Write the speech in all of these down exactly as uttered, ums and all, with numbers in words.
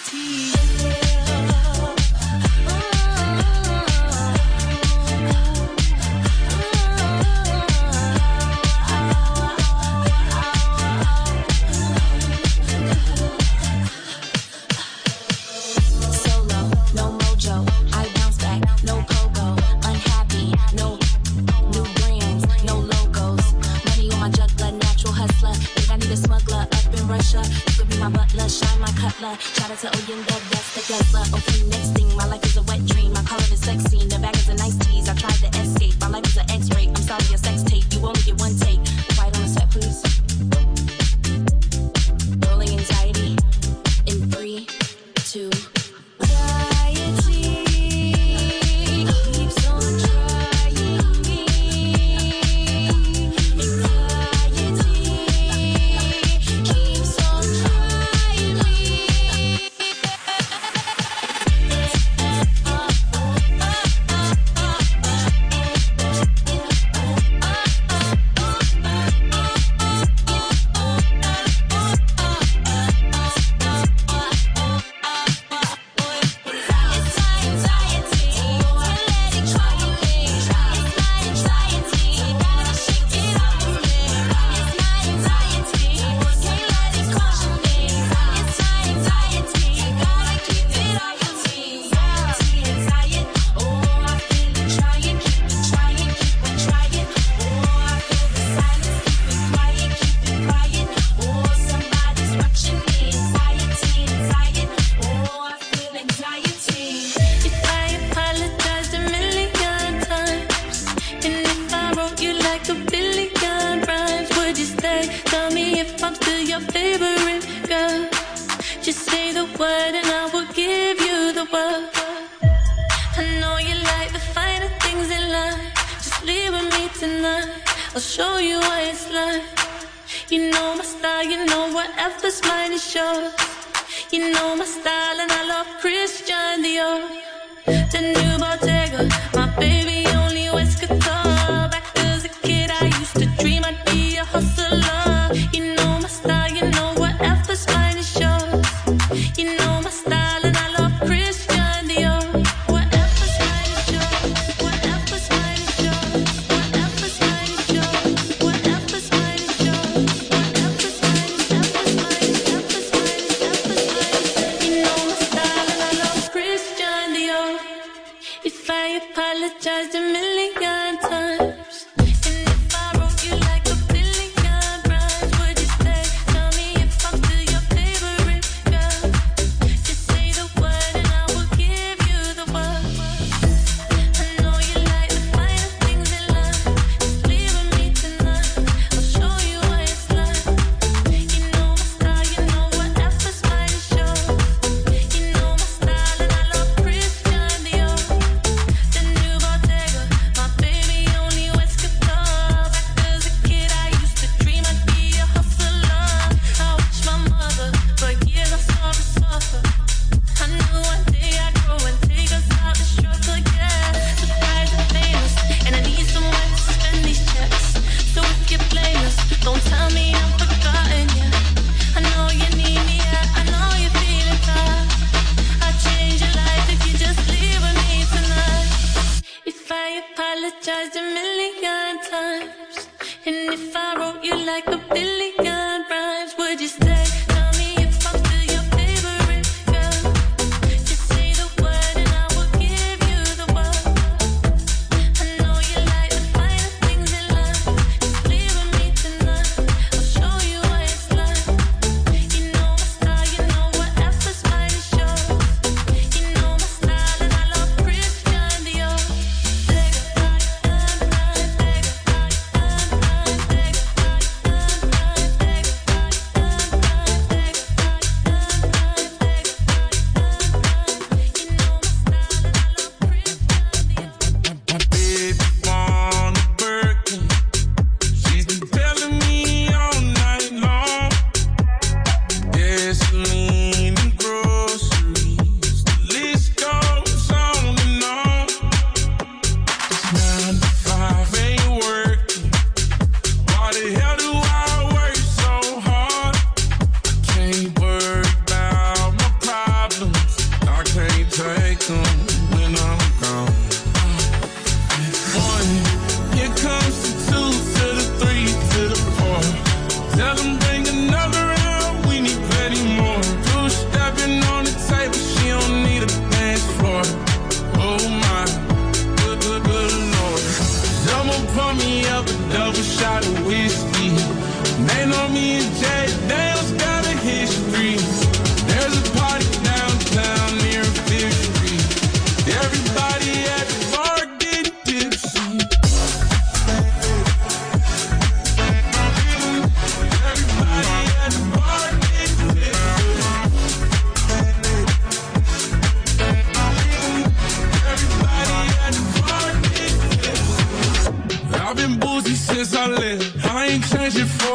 Bye.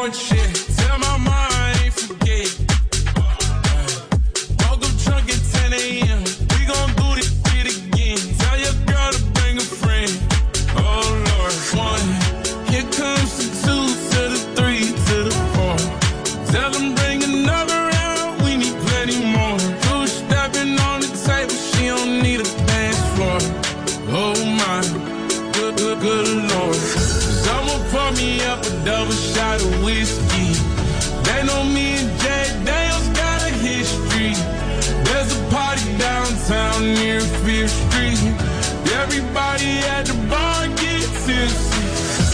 going shit. Tell my mom I ain't forget. Woke up drunk at ten a.m. We gon' do this shit again. Tell your girl to bring a friend. Oh Lord, one. Here comes the two to the three to the four. Tell them bring another round. We need plenty more. Two stepping on the table. She don't need a dance floor. Oh my, good, good, good Lord. Someone pour me up a double shot of whiskey. They know me and Jay Daniels got a history. There's a party downtown near Fifth Street. Everybody at the bar get tipsy.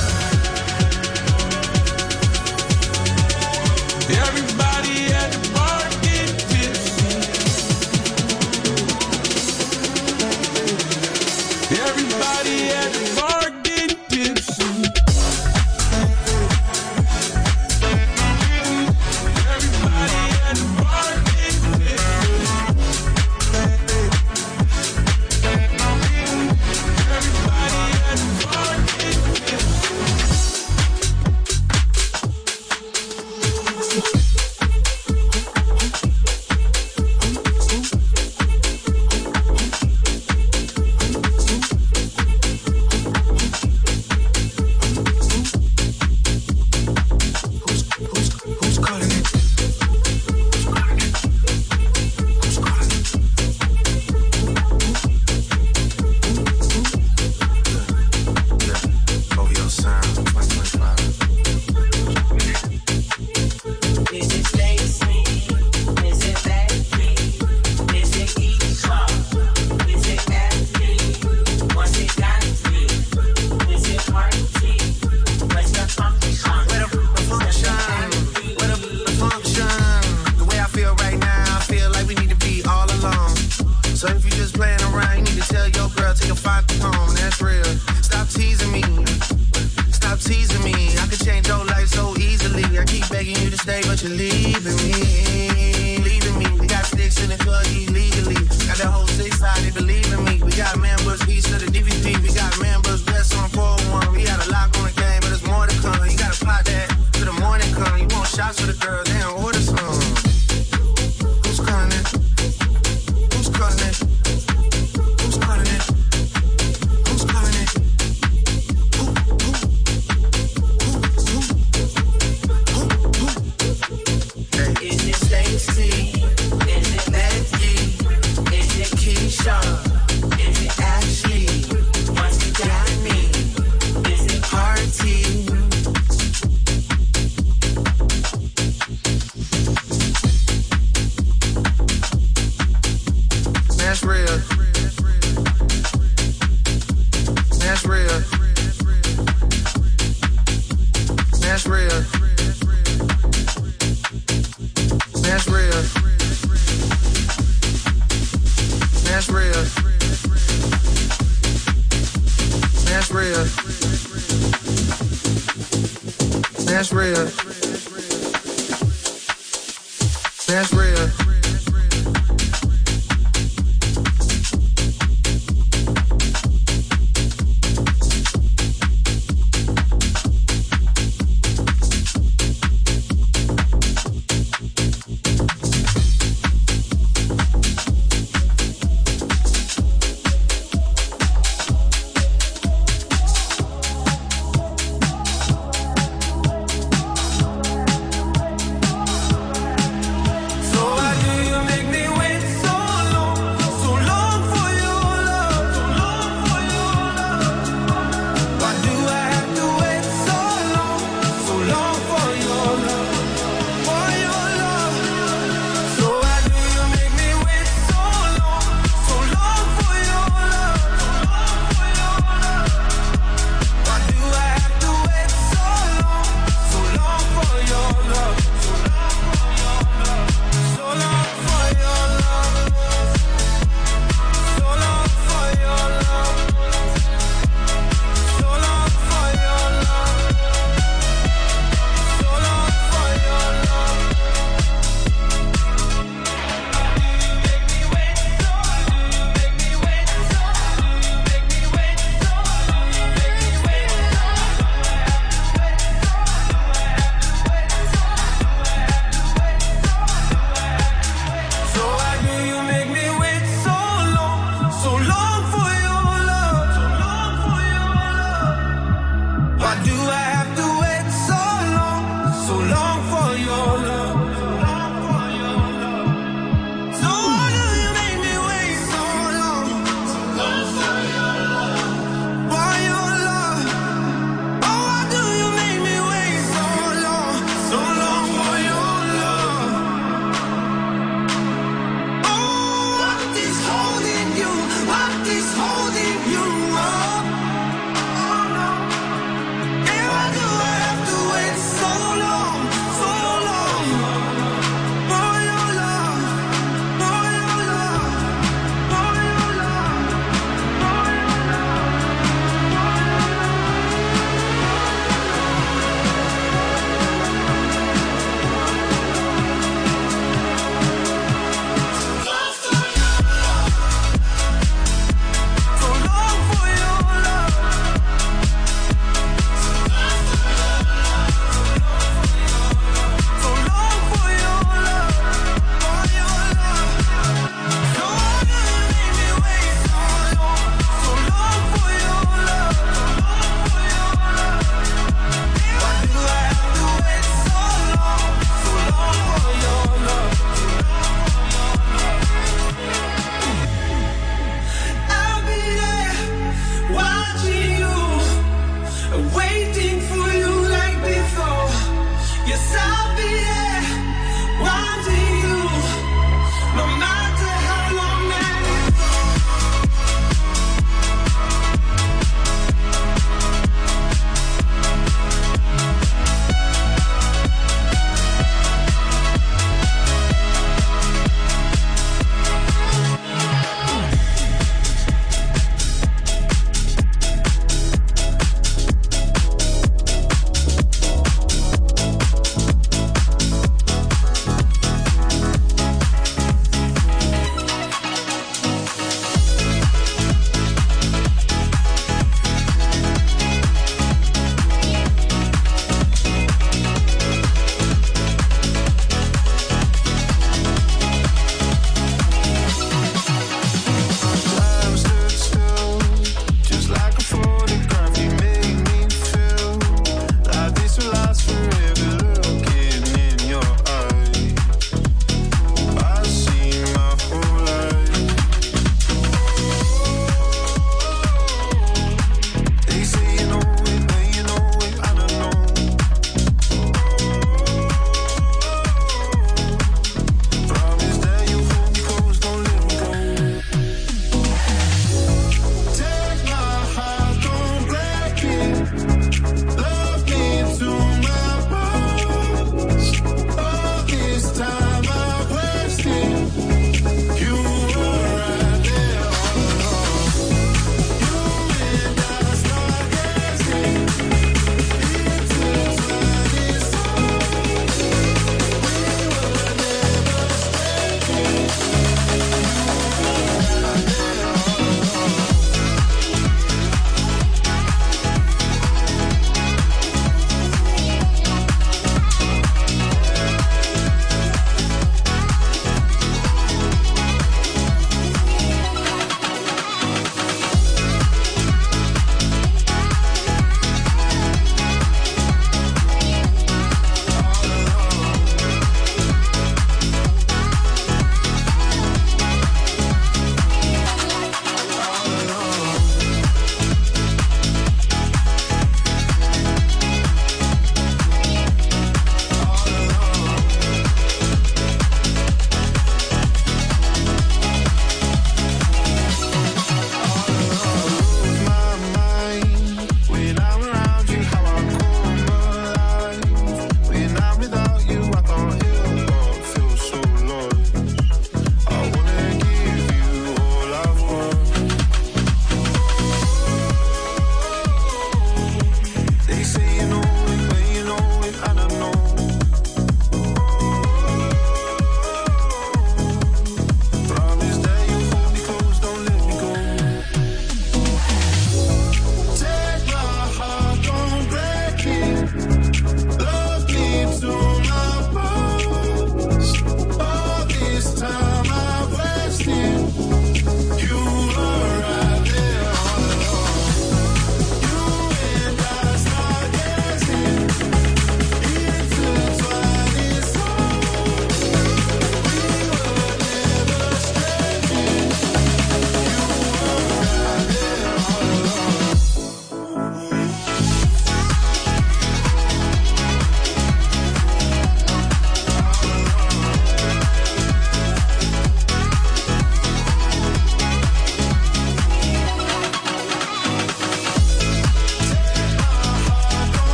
Everybody at the bar get tipsy. Everybody at the bar get tipsy.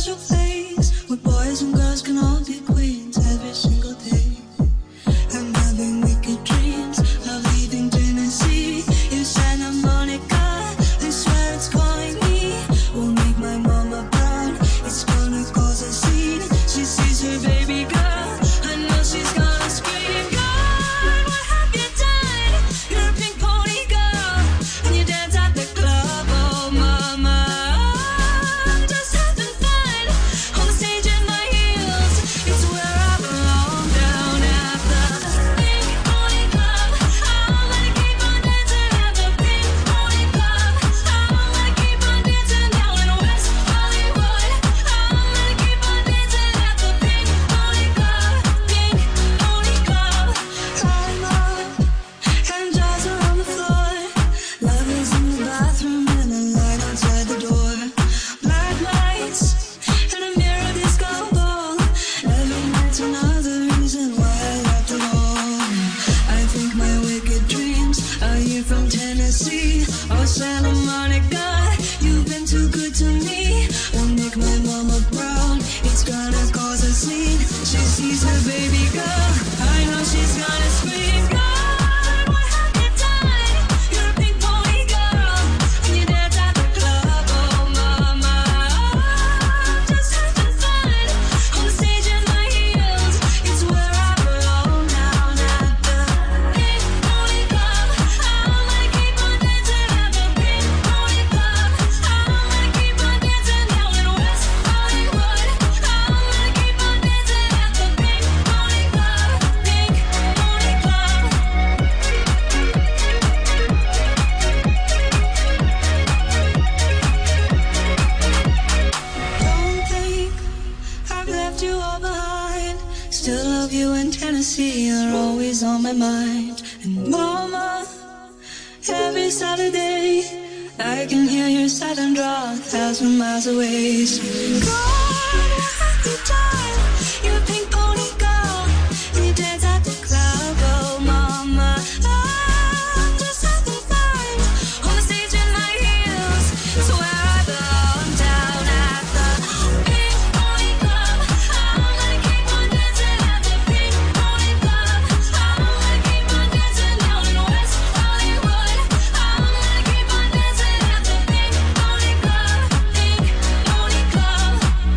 special place where boys and girls can all be queens every single day. I'm having wicked dreams of leaving Tennessee. In Santa Monica, I swear it's calling me. Will make my mama proud. It's gonna cause a scene. She sees her baby girl. I know she's gonna scream. God, what have you done? You're a pink pony girl, and you dance at the club. Oh, mama, I'm just having fun on the stage in my heels. It's where I belong, down at the Pink Pony Club. I wanna keep on dancing at the Pink Pony Club. I wanna keep on dancing down in West Hollywood. I wanna keep on dancing at the Pink Pony Club. Pink Pony Club. I'm up and jaws are on the floor. Love is in the bathroom and a light outside the door. Black lights and a mirror disco ball. Every night's another reason why I left it all. I think my wicked dreams are here from Tennessee or Santa Monica. You've been too good to me. Won't make my mama proud. It's gonna cause a scene. She sees her baby girl. I know she's gonna scream. God, what have you done? You're a pink pony girl, and you dance at the club. Oh, mama, I'm just having fun on the stage in my heels. It's where I belong, down at the Pink Pony Club. I wanna keep on dancing at the Pink Pony Club. I wanna keep on dancing down in West Hollywood. I wanna keep on dancing at the Pink Pony Club. Pink Pony Club. Don't think I've left you all behind. Still love you in Tennessee. You're always on my mind. And mama, every Saturday I can hear your silent draw a thousand miles away. So God, what have you done? You're a pink pony girl, and you dance at the club. Oh, mama, I'm just having fun on the stage in my heels. It's where I belong, down at the Pink Pony Club. I wanna keep on dancing at the Pink Pony Club. I wanna keep on dancing down in West Hollywood. I wanna keep on dancing at the Pink Pony Club. Pink Pony Club.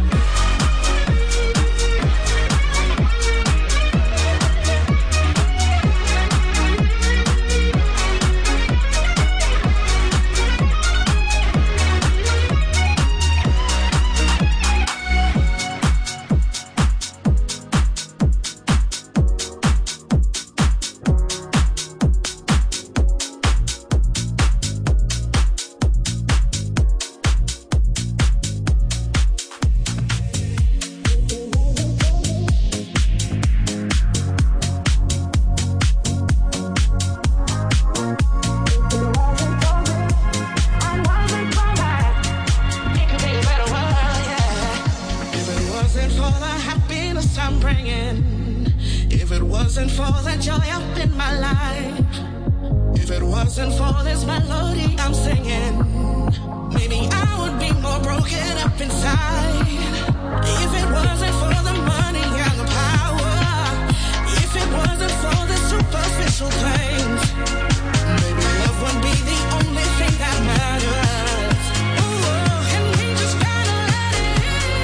If it wasn't for the happiness I'm bringing, if it wasn't for the joy up in my life, if it wasn't for this melody I'm singing, maybe I would be more broken up inside. If it wasn't for the money and the power, if it wasn't for the superficial things, maybe love wouldn't be the only thing that matters. Ooh, and we just gotta let it in.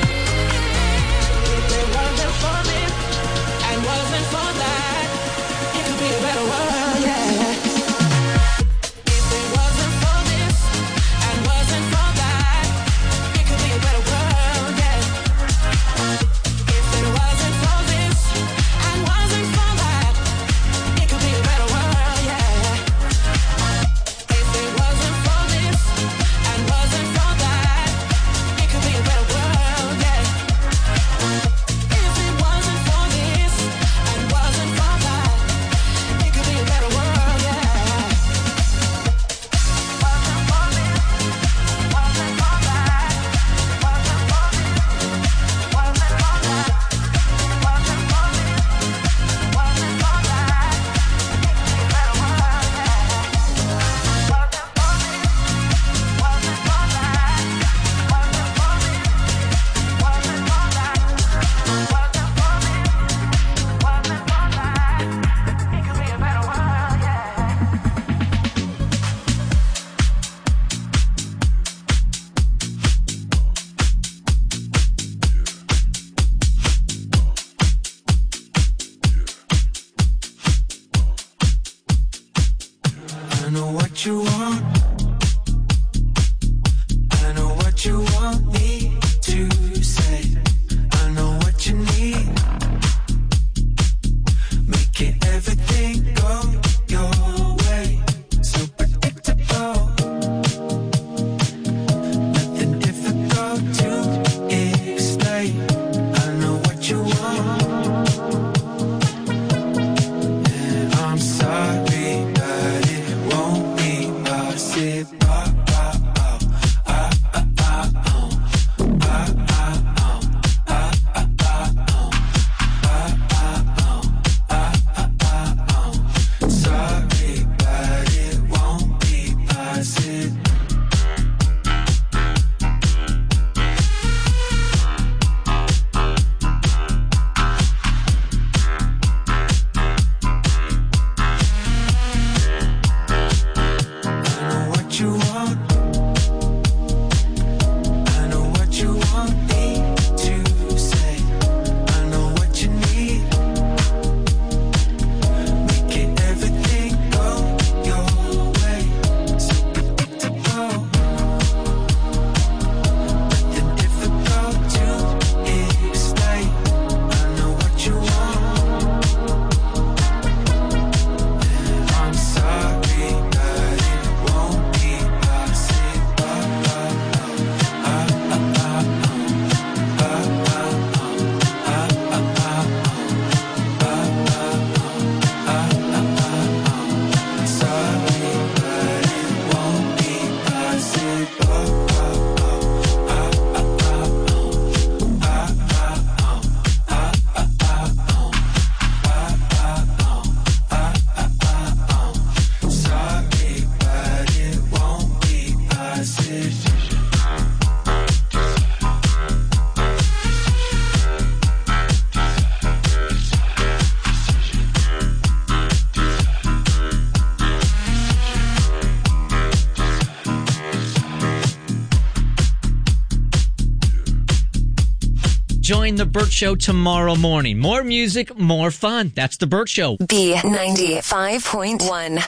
If it wasn't for this and wasn't for that, it could be a better world, yeah. If it wasn't for this and wasn't for that, it could be a better world. want me to say. I know what you need. Making everything go your way. So predictable, but then difficult to explain. I know what you want. I'm sorry, but it won't be possible. Sorry, but it won't be possible. Sorry, but it won't be possible. Join The Burt Show tomorrow morning. More music, more fun. That's The Burt Show. B ninety-five point one.